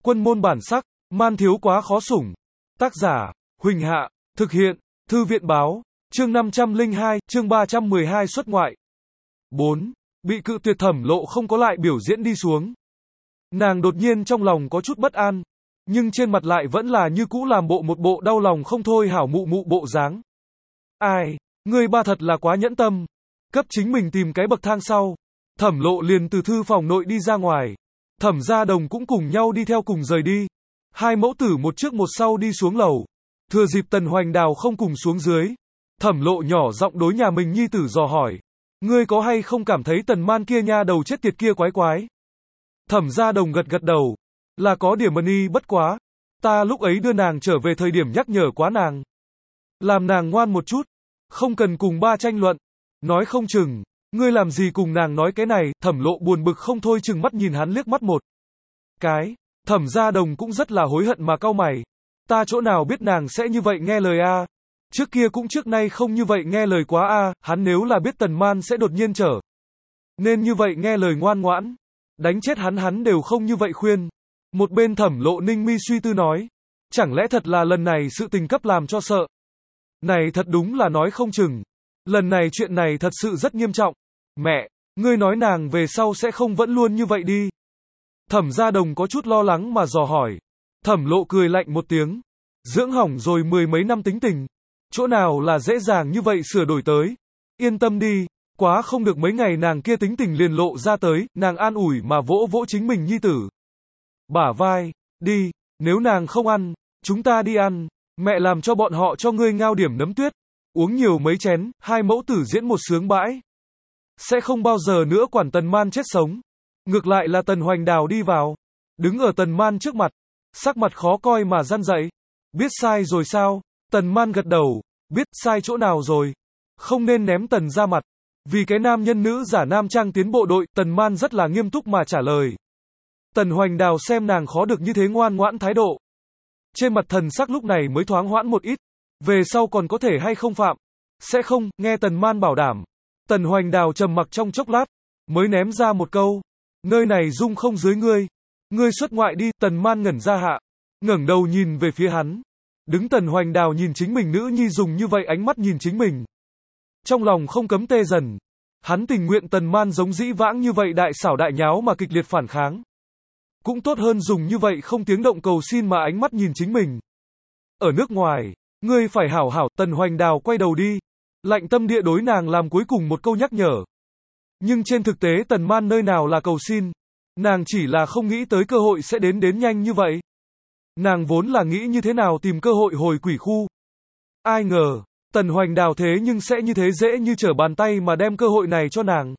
Quân môn bản sắc, man thiếu quá khó sủng. Tác giả, Huỳnh Hạ, thực hiện, Thư viện báo, chương 502, chương 312 xuất ngoại. 4. Bị cự tuyệt Thẩm Lộ không có lại biểu diễn đi xuống. Nàng đột nhiên trong lòng có chút bất an, nhưng trên mặt lại vẫn là như cũ làm một bộ đau lòng không thôi hảo mụ mụ bộ dáng. Ai, ngươi ba thật là quá nhẫn tâm. Cấp chính mình tìm cái bậc thang sau. Thẩm Lộ liền từ thư phòng nội đi ra ngoài. Thẩm Gia Đồng cũng cùng nhau đi theo cùng rời đi. Hai mẫu tử một trước một sau đi xuống lầu. Thừa dịp Tần Hoành Đào không cùng xuống dưới. Thẩm Lộ nhỏ giọng đối nhà mình nhi tử dò hỏi. Ngươi có hay không cảm thấy Tần Man kia nha đầu chết tiệt kia quái quái? Thẩm Gia Đồng gật gật đầu. Là có điểm y bất quá. Ta lúc ấy đưa nàng trở về thời điểm nhắc nhở quá nàng. Làm nàng ngoan một chút. Không cần cùng ba tranh luận. Nói không chừng. Ngươi làm gì cùng nàng nói cái này? Thẩm Lộ buồn bực không thôi chừng mắt nhìn hắn liếc mắt một cái. Thẩm Gia Đồng cũng rất là hối hận mà cau mày. Ta chỗ nào biết nàng sẽ như vậy nghe lời a? Trước kia cũng trước nay không như vậy nghe lời quá a. Hắn nếu là biết Tần Man sẽ đột nhiên trở nên như vậy nghe lời ngoan ngoãn, đánh chết hắn đều không như vậy khuyên. Một bên Thẩm Lộ ninh mi suy tư nói, chẳng lẽ thật là lần này sự tình cấp làm cho sợ? Này thật đúng là nói không chừng. Lần này chuyện này thật sự rất nghiêm trọng. Mẹ, ngươi nói nàng về sau sẽ không vẫn luôn như vậy đi. Thẩm Gia Đồng có chút lo lắng mà dò hỏi. Thẩm Lộ cười lạnh một tiếng. Dưỡng hỏng rồi mười mấy năm tính tình. Chỗ nào là dễ dàng như vậy sửa đổi tới. Yên tâm đi, quá không được mấy ngày nàng kia tính tình liền lộ ra tới, nàng an ủi mà vỗ vỗ chính mình nhi tử. Bả vai, đi, nếu nàng không ăn, chúng ta đi ăn, mẹ làm cho bọn họ cho ngươi ngao điểm nấm tuyết. Uống nhiều mấy chén, hai mẫu tử diễn một sướng bãi. Sẽ không bao giờ nữa quản Tần Man chết sống. Ngược lại là Tần Hoành Đào đi vào. Đứng ở Tần Man trước mặt. Sắc mặt khó coi mà răn dậy. Biết sai rồi sao? Tần Man gật đầu. Biết sai chỗ nào rồi. Không nên ném Tần ra mặt. Vì cái nam nhân nữ giả nam trang tiến bộ đội. Tần Man rất là nghiêm túc mà trả lời. Tần Hoành Đào xem nàng khó được như thế ngoan ngoãn thái độ. Trên mặt thần sắc lúc này mới thoáng hoãn một ít. Về sau còn có thể hay không phạm? Sẽ không, nghe Tần Man bảo đảm. Tần Hoành Đào trầm mặc trong chốc lát, mới ném ra một câu. Nơi này dung không dưới ngươi. Ngươi xuất ngoại đi. Tần Man ngẩn ra hạ, ngẩng đầu nhìn về phía hắn. Đứng Tần Hoành Đào nhìn chính mình nữ nhi dùng như vậy ánh mắt nhìn chính mình. Trong lòng không cấm tê dần. Hắn tình nguyện Tần Man giống dĩ vãng như vậy đại xảo đại nháo mà kịch liệt phản kháng. Cũng tốt hơn dùng như vậy không tiếng động cầu xin mà ánh mắt nhìn chính mình. Ở nước ngoài, ngươi phải hảo hảo. Tần Hoành Đào quay đầu đi. Lạnh tâm địa đối nàng làm cuối cùng một câu nhắc nhở. Nhưng trên thực tế Tần Man nơi nào là cầu xin. Nàng chỉ là không nghĩ tới cơ hội sẽ đến nhanh như vậy. Nàng vốn là nghĩ như thế nào tìm cơ hội hồi quỷ khu. Ai ngờ, Tần Hoành Đào thế nhưng sẽ như thế dễ như trở bàn tay mà đem cơ hội này cho nàng.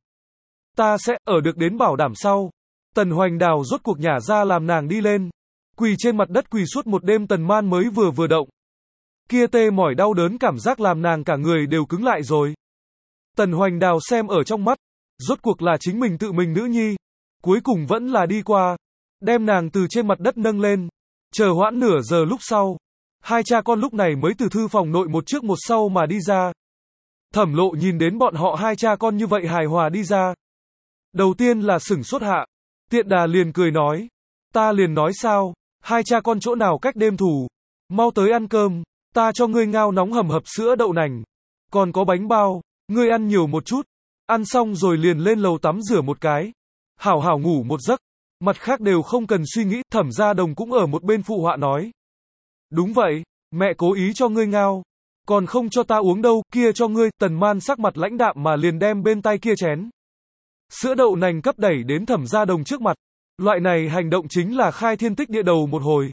Ta sẽ ở được đến bảo đảm sau. Tần Hoành Đào rốt cuộc nhả ra làm nàng đi lên. Quỳ trên mặt đất quỳ suốt một đêm. Tần Man mới vừa động. Kia tê mỏi đau đớn cảm giác làm nàng cả người đều cứng lại rồi. Tần Hoành Đào xem ở trong mắt. Rốt cuộc là chính mình tự mình nữ nhi. Cuối cùng vẫn là đi qua. Đem nàng từ trên mặt đất nâng lên. Chờ hoãn nửa giờ lúc sau. Hai cha con lúc này mới từ thư phòng nội một trước một sau mà đi ra. Thẩm Lộ nhìn đến bọn họ hai cha con như vậy hài hòa đi ra. Đầu tiên là sửng sốt hạ. Tiện đà liền cười nói. Ta liền nói sao. Hai cha con chỗ nào cách đêm thù. Mau tới ăn cơm. Ta cho ngươi ngao nóng hầm hập sữa đậu nành. Còn có bánh bao. Ngươi ăn nhiều một chút. Ăn xong rồi liền lên lầu tắm rửa một cái. Hảo hảo ngủ một giấc. Mặt khác đều không cần suy nghĩ. Thẩm Gia Đồng cũng ở một bên phụ họa nói. Đúng vậy, mẹ cố ý cho ngươi ngao. Còn không cho ta uống đâu, kia cho ngươi. Tần Man sắc mặt lãnh đạm mà liền đem bên tay kia chén sữa đậu nành cấp đẩy đến Thẩm Gia Đồng trước mặt. Loại này hành động chính là khai thiên tích địa đầu một hồi.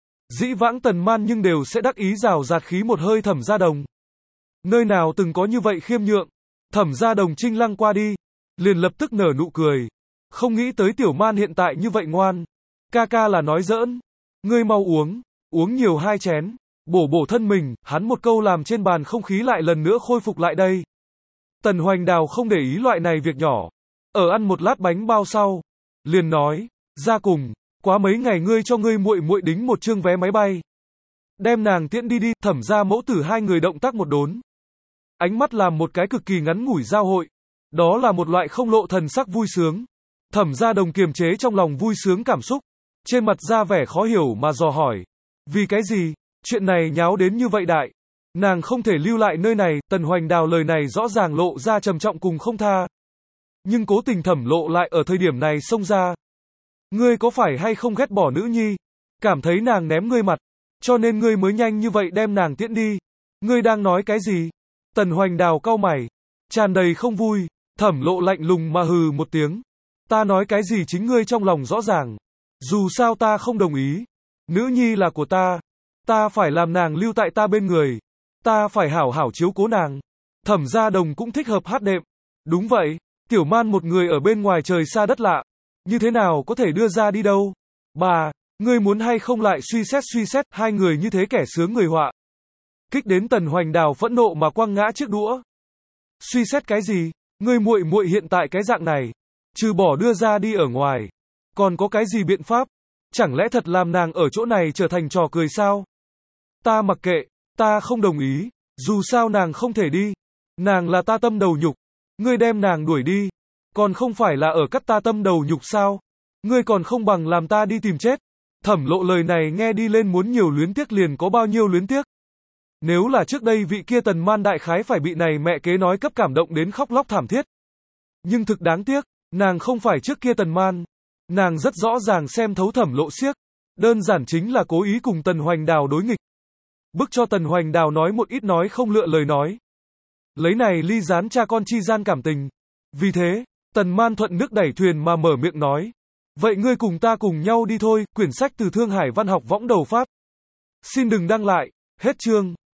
Dĩ vãng Tần Man nhưng đều sẽ đắc ý rào rạt khí một hơi Thẩm Gia Đồng. Nơi nào từng có như vậy khiêm nhượng. Thẩm Gia Đồng chinh lăng qua đi, liền lập tức nở nụ cười. Không nghĩ tới Tiểu Man hiện tại như vậy ngoan. Ca ca là nói giỡn. Ngươi mau uống, uống nhiều hai chén, bổ thân mình. Hắn một câu làm trên bàn không khí lại lần nữa khôi phục lại đây. Tần Hoành Đào không để ý loại này việc nhỏ. Ở ăn một lát bánh bao sau, liền nói, ra cùng, quá mấy ngày ngươi cho ngươi muội muội đính một chương vé máy bay. Đem nàng tiễn đi đi. Thẩm gia mẫu tử hai người động tác một đốn. Ánh mắt làm một cái cực kỳ ngắn ngủi giao hội. Đó là một loại không lộ thần sắc vui sướng. Thẩm Gia Đồng kiềm chế trong lòng vui sướng cảm xúc. trên mặt ra vẻ khó hiểu mà dò hỏi. Vì cái gì? Chuyện này nháo đến như vậy đại. Nàng không thể lưu lại nơi này, Tần Hoành Đào lời này rõ ràng lộ ra trầm trọng cùng không tha. Nhưng cố tình Thẩm Lộ lại ở thời điểm này xông ra. Ngươi có phải hay không ghét bỏ nữ nhi? Cảm thấy nàng ném ngươi mặt, cho nên ngươi mới nhanh như vậy đem nàng tiễn đi. Ngươi đang nói cái gì? Tần Hoành Đào cau mày, tràn đầy không vui. Thẩm Lộ lạnh lùng mà hừ một tiếng. Ta nói cái gì chính ngươi trong lòng rõ ràng. Dù sao ta không đồng ý. Nữ nhi là của ta. Ta phải làm nàng lưu tại ta bên người. Ta phải hảo hảo chiếu cố nàng. Thẩm Gia Đồng cũng thích hợp hát đệm. Đúng vậy, Tiểu Man một người ở bên ngoài trời xa đất lạ. Như thế nào có thể đưa ra đi đâu? Bà, ngươi muốn hay không lại suy xét, hai người như thế kẻ sướng người họa. Kích đến Tần Hoành Đào phẫn nộ mà quăng ngã chiếc đũa. Suy xét cái gì? Ngươi muội muội hiện tại cái dạng này, trừ bỏ đưa ra đi ở ngoài, còn có cái gì biện pháp? Chẳng lẽ thật làm nàng ở chỗ này trở thành trò cười sao? Ta mặc kệ, ta không đồng ý, dù sao nàng không thể đi. Nàng là ta tâm đầu nhục, ngươi đem nàng đuổi đi, còn không phải là ở cắt ta tâm đầu nhục sao? Ngươi còn không bằng làm ta đi tìm chết. Thẩm Lộ lời này nghe đi lên muốn nhiều luyến tiếc liền có bao nhiêu luyến tiếc. Nếu là trước đây vị kia Tần Man đại khái phải bị này mẹ kế nói cấp cảm động đến khóc lóc thảm thiết. Nhưng thực đáng tiếc, nàng không phải trước kia Tần Man. Nàng rất rõ ràng xem thấu Thẩm Lộ xiếc. Đơn giản chính là cố ý cùng Tần Hoành Đào đối nghịch. Bức cho Tần Hoành Đào nói một ít nói không lựa lời nói. Lấy này ly gián cha con chi gian cảm tình. Vì thế, Tần Man thuận nước đẩy thuyền mà mở miệng nói. Vậy ngươi cùng ta cùng nhau đi thôi, quyển sách từ Thương Hải Văn học võng đầu phát. Xin đừng đăng lại, hết chương.